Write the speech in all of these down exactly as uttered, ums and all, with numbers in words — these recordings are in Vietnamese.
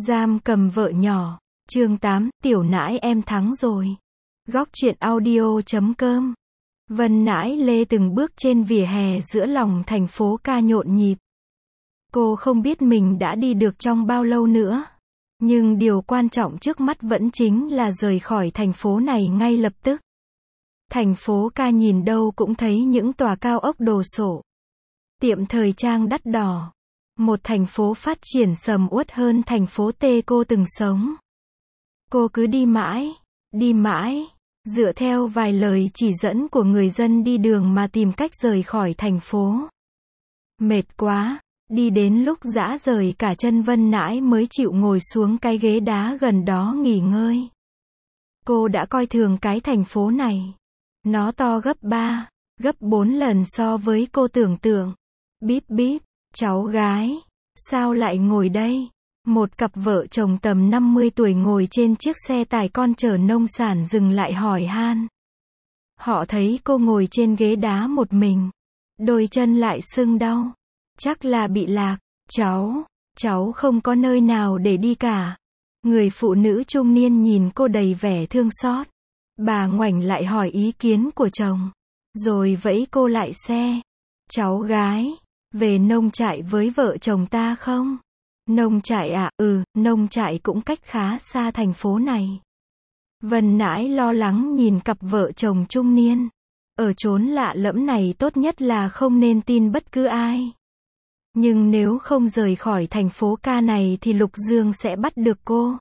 Giam cầm vợ nhỏ. Chương tám, tiểu nãi em thắng rồi. Góc truyện audio chấm com. Vân Nãi Lê từng bước trên vỉa hè giữa lòng thành phố ca nhộn nhịp. Cô không biết mình đã đi được trong bao lâu nữa. Nhưng điều quan trọng trước mắt vẫn chính là rời khỏi thành phố này ngay lập tức. Thành phố ca nhìn đâu cũng thấy những tòa cao ốc đồ sộ. Tiệm thời trang đắt đỏ. Một thành phố phát triển sầm uất hơn thành phố T cô từng sống. Cô cứ đi mãi, đi mãi, dựa theo vài lời chỉ dẫn của người dân đi đường mà tìm cách rời khỏi thành phố. Mệt quá, đi đến lúc rã rời cả chân Vân Nãi mới chịu ngồi xuống cái ghế đá gần đó nghỉ ngơi. Cô đã coi thường cái thành phố này. Nó to gấp ba, gấp bốn lần so với cô tưởng tượng. Bíp bíp, cháu gái, sao lại ngồi đây? Một cặp vợ chồng tầm năm mươi tuổi ngồi trên chiếc xe tải con chở nông sản dừng lại hỏi han. Họ thấy cô ngồi trên ghế đá một mình. Đôi chân lại sưng đau. Chắc là bị lạc. Cháu, cháu không có nơi nào để đi cả. Người phụ nữ trung niên nhìn cô đầy vẻ thương xót. Bà ngoảnh lại hỏi ý kiến của chồng. Rồi vẫy cô lại xe. Cháu gái, về nông trại với vợ chồng ta không? Nông trại à? Ừ, nông trại cũng cách khá xa thành phố này. Vân Nãi lo lắng nhìn cặp vợ chồng trung niên. Ở chốn lạ lẫm này tốt nhất là không nên tin bất cứ ai. Nhưng nếu không rời khỏi thành phố ca này thì Lục Dương sẽ bắt được cô.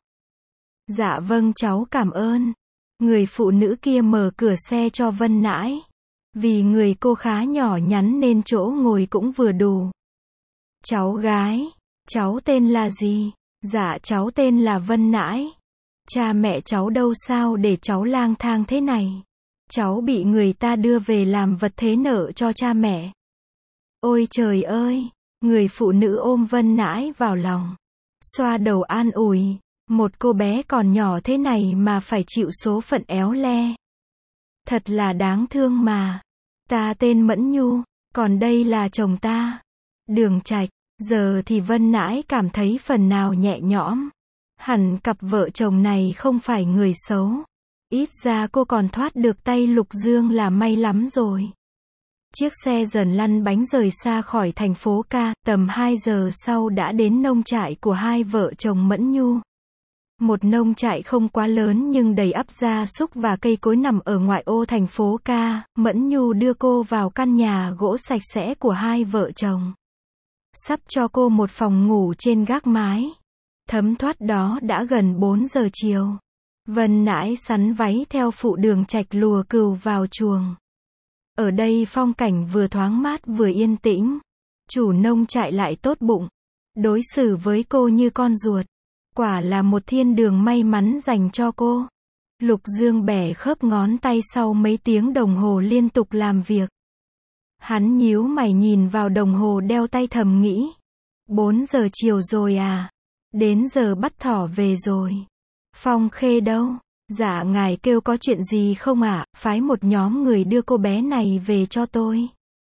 Dạ vâng cháu cảm ơn. Người phụ nữ kia mở cửa xe cho Vân Nãi. Vì người cô khá nhỏ nhắn nên chỗ ngồi cũng vừa đủ. Cháu gái, cháu tên là gì? Dạ cháu tên là Vân Nãi. Cha mẹ cháu đâu sao để cháu lang thang thế này? Cháu bị người ta đưa về làm vật thế nợ cho cha mẹ. Ôi trời ơi! Người phụ nữ ôm Vân Nãi vào lòng. Xoa đầu an ủi. Một cô bé còn nhỏ thế này mà phải chịu số phận éo le. Thật là đáng thương mà. Ta tên Mẫn Nhu, còn đây là chồng ta. Đường Trạch. Giờ thì Vân Nãi cảm thấy phần nào nhẹ nhõm. Hẳn cặp vợ chồng này không phải người xấu. Ít ra cô còn thoát được tay Lục Dương là may lắm rồi. Chiếc xe dần lăn bánh rời xa khỏi thành phố ca, tầm hai giờ sau đã đến nông trại của hai vợ chồng Mẫn Nhu. Một nông trại không quá lớn nhưng đầy ắp gia súc và cây cối nằm ở ngoại ô thành phố ca. Mẫn Nhu đưa cô vào căn nhà gỗ sạch sẽ của hai vợ chồng. Sắp cho cô một phòng ngủ trên gác mái. Thấm thoát đó đã gần bốn giờ chiều. Vân Nãi sắn váy theo phụ Đường Trạch lùa cừu vào chuồng. Ở đây phong cảnh vừa thoáng mát vừa yên tĩnh. Chủ nông trại lại tốt bụng. Đối xử với cô như con ruột. Quả là một thiên đường may mắn dành cho cô. Lục Dương bẻ khớp ngón tay sau mấy tiếng đồng hồ liên tục làm việc. Hắn nhíu mày nhìn vào đồng hồ đeo tay thầm nghĩ. bốn giờ chiều rồi à? Đến giờ bắt thỏ về rồi. Phong Khê đâu? Dạ ngài kêu có chuyện gì không ạ? À? Phái một nhóm người đưa cô bé này về cho tôi.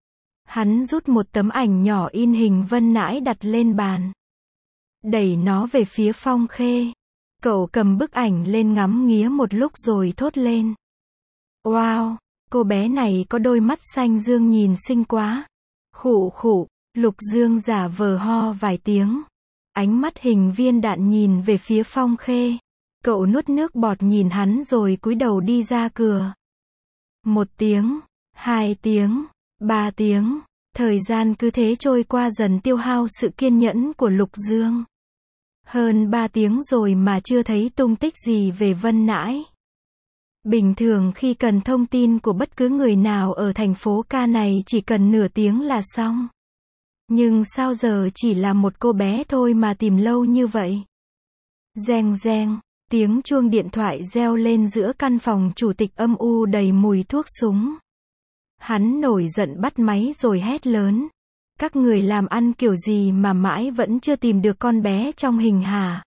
Hắn rút một tấm ảnh nhỏ in hình Vân Nãi đặt lên bàn. Đẩy nó về phía Phong Khê. Cậu cầm bức ảnh lên ngắm nghía một lúc rồi thốt lên. Wow, cô bé này có đôi mắt xanh dương nhìn xinh quá. Khụ khụ, Lục Dương giả vờ ho vài tiếng. Ánh mắt hình viên đạn nhìn về phía Phong Khê. Cậu nuốt nước bọt nhìn hắn rồi cúi đầu đi ra cửa. Một tiếng, hai tiếng, ba tiếng. Thời gian cứ thế trôi qua dần tiêu hao sự kiên nhẫn của Lục Dương. Hơn ba tiếng rồi mà chưa thấy tung tích gì về Vân Nãi. Bình thường khi cần thông tin của bất cứ người nào ở thành phố ca này chỉ cần nửa tiếng là xong. Nhưng sao giờ chỉ là một cô bé thôi mà tìm lâu như vậy? Reng reng, tiếng chuông điện thoại reo lên giữa căn phòng chủ tịch âm u đầy mùi thuốc súng. Hắn nổi giận bắt máy rồi hét lớn. Các người làm ăn kiểu gì mà mãi vẫn chưa tìm được con bé trong hình hả?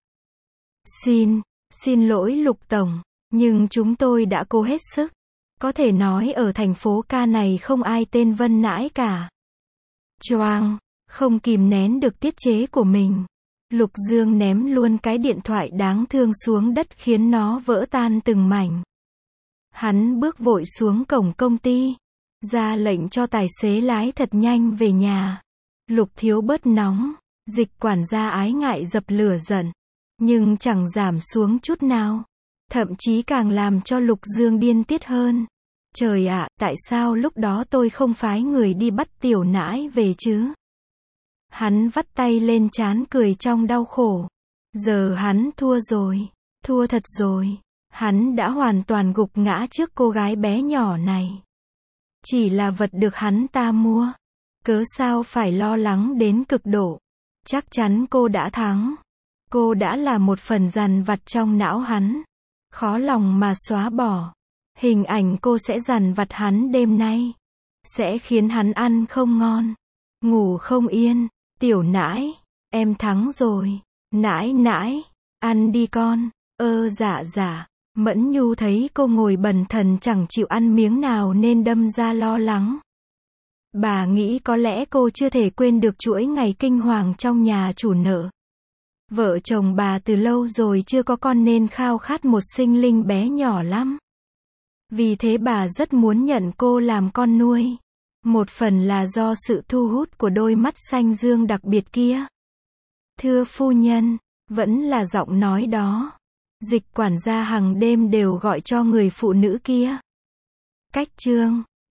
Xin, xin lỗi Lục Tổng, nhưng chúng tôi đã cố hết sức. Có thể nói ở thành phố ca này không ai tên Vân Nãi cả. Choang, không kìm nén được tiết chế của mình. Lục Dương ném luôn cái điện thoại đáng thương xuống đất khiến nó vỡ tan từng mảnh. Hắn bước vội xuống cổng công ty, ra lệnh cho tài xế lái thật nhanh về nhà. Lục Thiếu bớt nóng, Dịch quản gia ái ngại dập lửa giận, nhưng chẳng giảm xuống chút nào. Thậm chí càng làm cho Lục Dương điên tiết hơn. Trời ạ, tại sao lúc đó tôi không phái người đi bắt Tiểu Nãi về chứ? Hắn vắt tay lên trán cười trong đau khổ. Giờ hắn thua rồi, thua thật rồi. Hắn đã hoàn toàn gục ngã trước cô gái bé nhỏ này. Chỉ là vật được hắn ta mua. Cớ sao phải lo lắng đến cực độ? Chắc chắn cô đã thắng. Cô đã là một phần dằn vặt trong não hắn. Khó lòng mà xóa bỏ. Hình ảnh cô sẽ dằn vặt hắn đêm nay. Sẽ khiến hắn ăn không ngon, ngủ không yên. Tiểu Nãi, em thắng rồi. Nãi nãi, ăn đi con. Ơ dạ dạ. Mẫn Nhu thấy cô ngồi bần thần chẳng chịu ăn miếng nào nên đâm ra lo lắng. Bà nghĩ có lẽ cô chưa thể quên được chuỗi ngày kinh hoàng trong nhà chủ nợ. Vợ chồng bà từ lâu rồi chưa có con nên khao khát một sinh linh bé nhỏ lắm. Vì thế bà rất muốn nhận cô làm con nuôi. Một phần là do sự thu hút của đôi mắt xanh dương đặc biệt kia. Thưa phu nhân, vẫn là giọng nói đó. Dịch quản gia hàng đêm đều gọi cho người phụ nữ kia. Cách chương